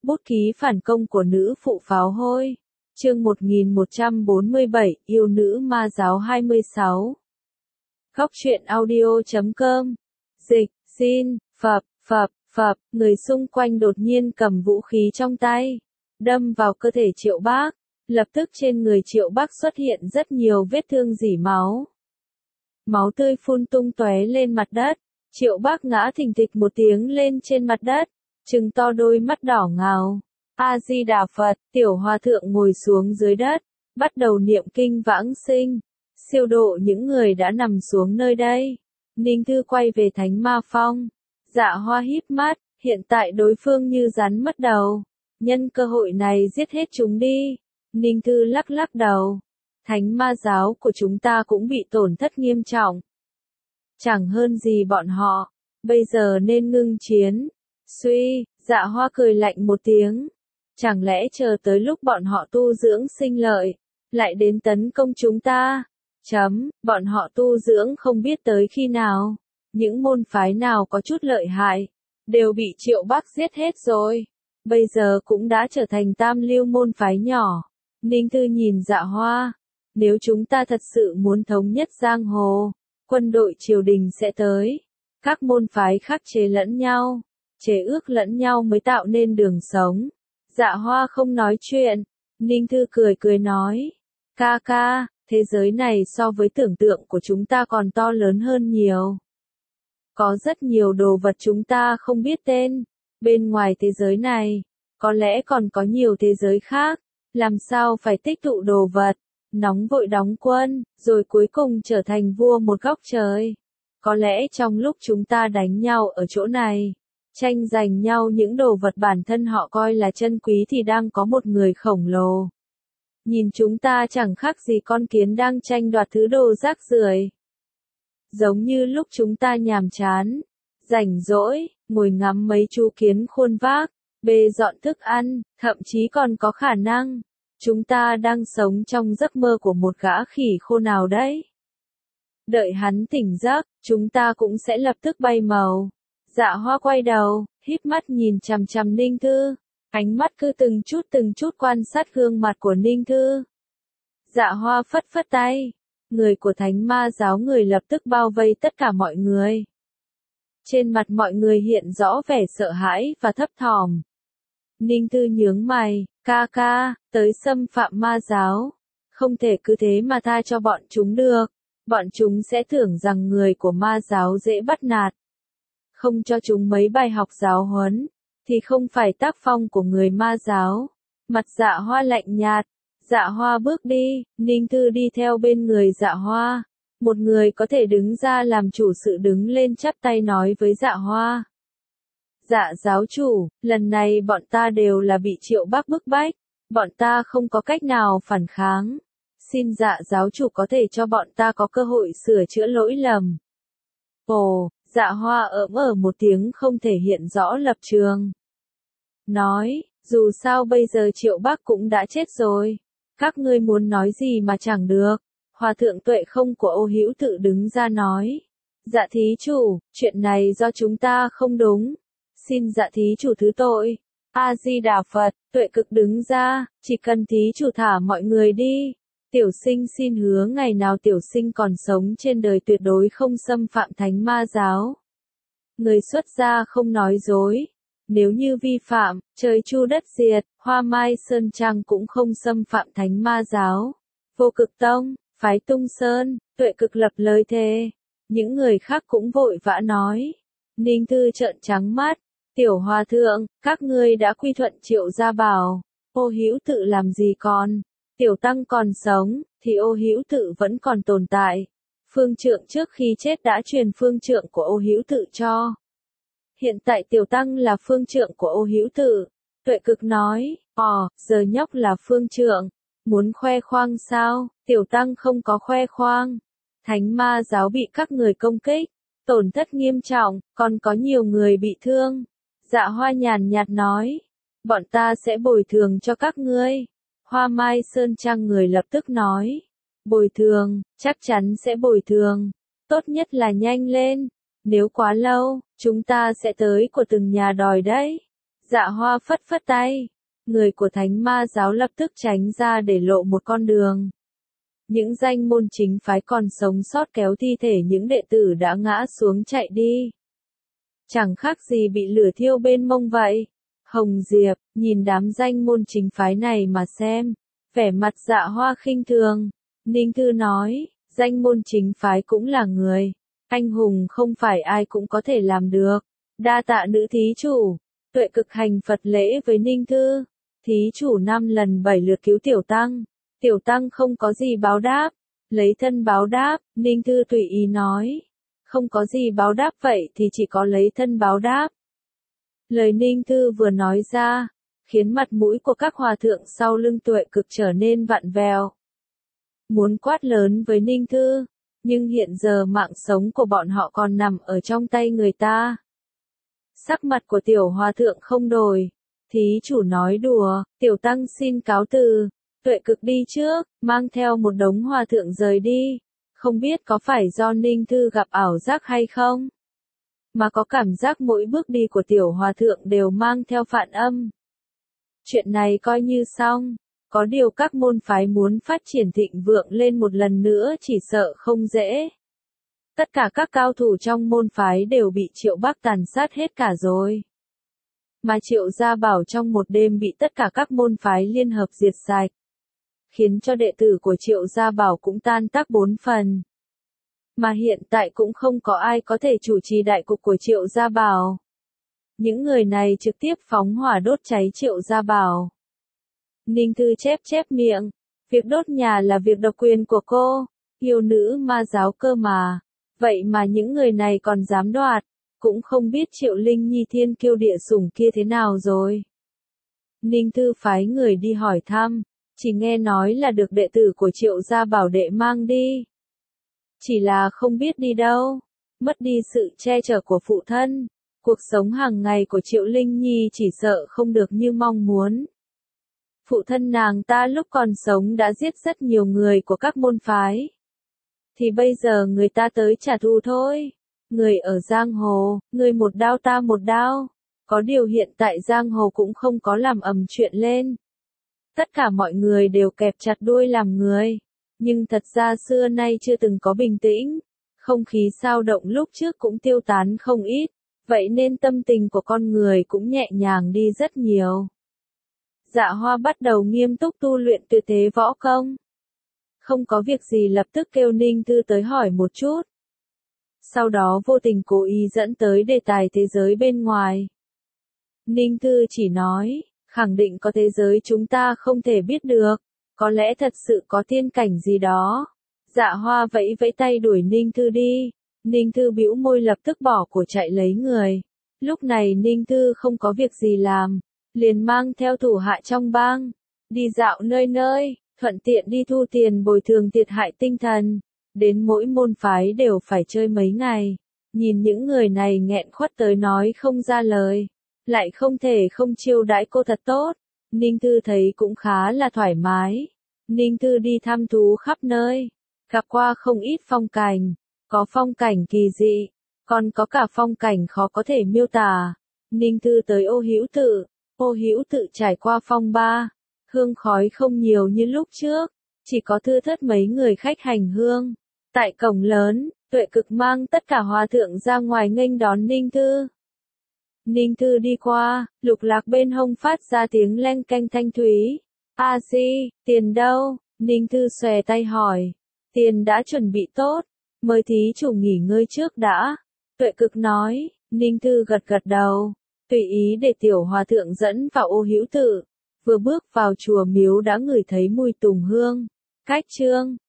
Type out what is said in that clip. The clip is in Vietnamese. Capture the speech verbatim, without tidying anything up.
Bút ký phản công của nữ phụ pháo hôi. Chương một nghìn một trăm bốn mươi bảy, yêu nữ ma giáo hai mươi sáu. Góc truyện audio chấm com. Dịch, xin, phập, phập, phập, người xung quanh đột nhiên cầm vũ khí trong tay, đâm vào cơ thể Triệu Bác. Lập tức trên người Triệu Bác xuất hiện rất nhiều vết thương rỉ máu. Máu tươi phun tung tóe lên mặt đất. Triệu Bác ngã thình thịch một tiếng lên trên mặt đất, trừng to đôi mắt đỏ ngầu. A Di Đà Phật, tiểu hòa thượng ngồi xuống dưới đất, bắt đầu niệm kinh vãng sinh, siêu độ những người đã nằm xuống nơi đây. Ninh Thư quay về Thánh Ma Phong. Dạ Hoa híp mắt, hiện tại đối phương như rắn mất đầu. Nhân cơ hội này giết hết chúng đi. Ninh Thư lắc lắc đầu. Thánh ma giáo của chúng ta cũng bị tổn thất nghiêm trọng. Chẳng hơn gì bọn họ. Bây giờ nên ngưng chiến. Suy, Dạ Hoa cười lạnh một tiếng. Chẳng lẽ chờ tới lúc bọn họ tu dưỡng sinh lợi, lại đến tấn công chúng ta? Chấm, bọn họ tu dưỡng không biết tới khi nào. Những môn phái nào có chút lợi hại, đều bị Triệu Bác giết hết rồi. Bây giờ cũng đã trở thành tam lưu môn phái nhỏ. Ninh Thư nhìn Dạ Hoa. Nếu chúng ta thật sự muốn thống nhất giang hồ, quân đội triều đình sẽ tới. Các môn phái khắc chế lẫn nhau, chế ước lẫn nhau mới tạo nên đường sống. Dạ Hoa không nói chuyện. Ninh Thư cười cười nói. Ca ca, thế giới này so với tưởng tượng của chúng ta còn to lớn hơn nhiều. Có rất nhiều đồ vật chúng ta không biết tên. Bên ngoài thế giới này, có lẽ còn có nhiều thế giới khác. Làm sao phải tích tụ đồ vật, nóng vội đóng quân, rồi cuối cùng trở thành vua một góc trời. Có lẽ trong lúc chúng ta đánh nhau ở chỗ này, tranh giành nhau những đồ vật bản thân họ coi là chân quý thì đang có một người khổng lồ. Nhìn chúng ta chẳng khác gì con kiến đang tranh đoạt thứ đồ rác rưởi. Giống như lúc chúng ta nhàm chán, rảnh rỗi, ngồi ngắm mấy chú kiến khuôn vác, bê dọn thức ăn, thậm chí còn có khả năng, chúng ta đang sống trong giấc mơ của một gã khỉ khô nào đấy. Đợi hắn tỉnh giấc, chúng ta cũng sẽ lập tức bay màu. Dạ Hoa quay đầu, híp mắt nhìn chằm chằm Ninh Thư, ánh mắt cứ từng chút từng chút quan sát gương mặt của Ninh Thư. Dạ Hoa phất phất tay, người của Thánh Ma giáo người lập tức bao vây tất cả mọi người. Trên mặt mọi người hiện rõ vẻ sợ hãi và thấp thỏm. Ninh Thư nhướng mày, ca ca, tới xâm phạm ma giáo. Không thể cứ thế mà tha cho bọn chúng được. Bọn chúng sẽ tưởng rằng người của ma giáo dễ bắt nạt. Không cho chúng mấy bài học giáo huấn, thì không phải tác phong của người ma giáo. Mặt Dạ Hoa lạnh nhạt. Dạ Hoa bước đi, Ninh Thư đi theo bên người Dạ Hoa. Một người có thể đứng ra làm chủ sự đứng lên chắp tay nói với Dạ Hoa. Dạ giáo chủ, lần này bọn ta đều là bị Triệu Bác bức bách. Bọn ta không có cách nào phản kháng. Xin dạ giáo chủ có thể cho bọn ta có cơ hội sửa chữa lỗi lầm. Ồ, Dạ Hoa ỡm ở một tiếng không thể hiện rõ lập trường. Nói, dù sao bây giờ Triệu Bác cũng đã chết rồi. Các ngươi muốn nói gì mà chẳng được. Hòa thượng Tuệ Không của Ô Hữu Tự đứng ra nói. Dạ thí chủ, chuyện này do chúng ta không đúng. Xin dạ thí chủ thứ tội. A Di Đà Phật, Tuệ Cực đứng ra, chỉ cần thí chủ thả mọi người đi. Tiểu sinh xin hứa ngày nào tiểu sinh còn sống trên đời tuyệt đối không xâm phạm Thánh Ma giáo. Người xuất gia không nói dối. Nếu như vi phạm, trời chu đất diệt, Hoa Mai Sơn Trang cũng không xâm phạm Thánh Ma giáo. Vô Cực Tông, phái Tung Sơn, Tuệ Cực lập lời thề. Những người khác cũng vội vã nói. Ninh Thư trợn trắng mắt. Tiểu hòa thượng, các ngươi đã quy thuận Triệu gia bảo. Ô Hữu Tự làm gì còn? Tiểu tăng còn sống, thì Ô Hữu Tự vẫn còn tồn tại. Phương trượng trước khi chết đã truyền phương trượng của Ô Hữu Tự cho. Hiện tại tiểu tăng là phương trượng của Ô Hữu Tự. Tuệ Cực nói, ồ, giờ nhóc là phương trượng. Muốn khoe khoang sao? Tiểu tăng không có khoe khoang. Thánh Ma giáo bị các người công kích, tổn thất nghiêm trọng, còn có nhiều người bị thương. Dạ Hoa nhàn nhạt nói, bọn ta sẽ bồi thường cho các ngươi. Hoa Mai Sơn Trang người lập tức nói, bồi thường, chắc chắn sẽ bồi thường. Tốt nhất là nhanh lên, nếu quá lâu, chúng ta sẽ tới của từng nhà đòi đấy. Dạ Hoa phất phất tay. Người của Thánh Ma giáo lập tức tránh ra để lộ một con đường. Những danh môn chính phái còn sống sót kéo thi thể những đệ tử đã ngã xuống chạy đi. Chẳng khác gì bị lửa thiêu bên mông vậy. Hồng Diệp, nhìn đám danh môn chính phái này mà xem. Vẻ mặt Dạ Hoa khinh thường. Ninh Thư nói, danh môn chính phái cũng là người. Anh hùng không phải ai cũng có thể làm được. Đa tạ nữ thí chủ. Tuệ Cực hành Phật lễ với Ninh Thư. Thí chủ năm lần bảy lượt cứu tiểu tăng. Tiểu tăng không có gì báo đáp. Lấy thân báo đáp, Ninh Thư tùy ý nói. Không có gì báo đáp vậy thì chỉ có lấy thân báo đáp. Lời Ninh Thư vừa nói ra, khiến mặt mũi của các hòa thượng sau lưng Tuệ Cực trở nên vặn vẹo. Muốn quát lớn với Ninh Thư, nhưng hiện giờ mạng sống của bọn họ còn nằm ở trong tay người ta. Sắc mặt của tiểu hòa thượng không đổi. Thí chủ nói đùa, tiểu tăng xin cáo từ. Tuệ Cực đi trước, mang theo một đống hòa thượng rời đi. Không biết có phải do Ninh Thư gặp ảo giác hay không? Mà có cảm giác mỗi bước đi của tiểu hòa thượng đều mang theo phản âm. Chuyện này coi như xong. Có điều các môn phái muốn phát triển thịnh vượng lên một lần nữa chỉ sợ không dễ. Tất cả các cao thủ trong môn phái đều bị Triệu Bác tàn sát hết cả rồi. Mà Triệu Gia Bảo trong một đêm bị tất cả các môn phái liên hợp diệt sạch. Khiến cho đệ tử của Triệu Gia Bảo cũng tan tác bốn phần. Mà hiện tại cũng không có ai có thể chủ trì đại cục của Triệu Gia Bảo. Những người này trực tiếp phóng hỏa đốt cháy Triệu Gia Bảo. Ninh Thư chép chép miệng. Việc đốt nhà là việc độc quyền của cô. Yêu nữ ma giáo cơ mà. Vậy mà những người này còn dám đoạt. Cũng không biết Triệu Linh Nhi thiên kiêu địa sủng kia thế nào rồi. Ninh Thư phái người đi hỏi thăm. Chỉ nghe nói là được đệ tử của Triệu Gia Bảo đệ mang đi. Chỉ là không biết đi đâu. Mất đi sự che chở của phụ thân. Cuộc sống hàng ngày của Triệu Linh Nhi chỉ sợ không được như mong muốn. Phụ thân nàng ta lúc còn sống đã giết rất nhiều người của các môn phái. Thì bây giờ người ta tới trả thù thôi. Người ở giang hồ, người một đao ta một đao. Có điều hiện tại giang hồ cũng không có làm ầm chuyện lên. Tất cả mọi người đều kẹp chặt đuôi làm người. Nhưng thật ra xưa nay chưa từng có bình tĩnh. Không khí sao động lúc trước cũng tiêu tán không ít. Vậy nên tâm tình của con người cũng nhẹ nhàng đi rất nhiều. Dạ Hoa bắt đầu nghiêm túc tu luyện tuyệt thế võ công. Không có việc gì lập tức kêu Ninh Thư tới hỏi một chút. Sau đó vô tình cố ý dẫn tới đề tài thế giới bên ngoài. Ninh Thư chỉ nói, khẳng định có thế giới chúng ta không thể biết được. Có lẽ thật sự có thiên cảnh gì đó. Dạ Hoa vẫy vẫy tay đuổi Ninh Thư đi. Ninh Thư bĩu môi lập tức bỏ của chạy lấy người. Lúc này Ninh Thư không có việc gì làm. Liền mang theo thủ hạ trong bang. Đi dạo nơi nơi, thuận tiện đi thu tiền bồi thường thiệt hại tinh thần. Đến mỗi môn phái đều phải chơi mấy ngày. Nhìn những người này nghẹn khuất tới nói không ra lời. Lại không thể không chiêu đãi cô thật tốt. Ninh Thư thấy cũng khá là thoải mái. Ninh Thư đi thăm thú khắp nơi. Gặp qua không ít phong cảnh. Có phong cảnh kỳ dị. Còn có cả phong cảnh khó có thể miêu tả. Ninh Thư tới Ô Hữu Tự. Ô Hữu Tự trải qua phong ba. Hương khói không nhiều như lúc trước. Chỉ có thưa thớt mấy người khách hành hương. Tại cổng lớn, Tuệ Cực mang tất cả hòa thượng ra ngoài nghênh đón Ninh Thư. Ninh Thư đi qua, lục lạc bên hông phát ra tiếng leng canh thanh thúy. A Di, tiền đâu? Ninh Thư xòe tay hỏi. Tiền đã chuẩn bị tốt, mời thí chủ nghỉ ngơi trước đã. Tuệ Cực nói. Ninh Thư gật gật đầu, tùy ý để tiểu hòa thượng dẫn vào Ô Hữu Tự. Vừa bước vào chùa miếu đã ngửi thấy mùi tùng hương. Cách chương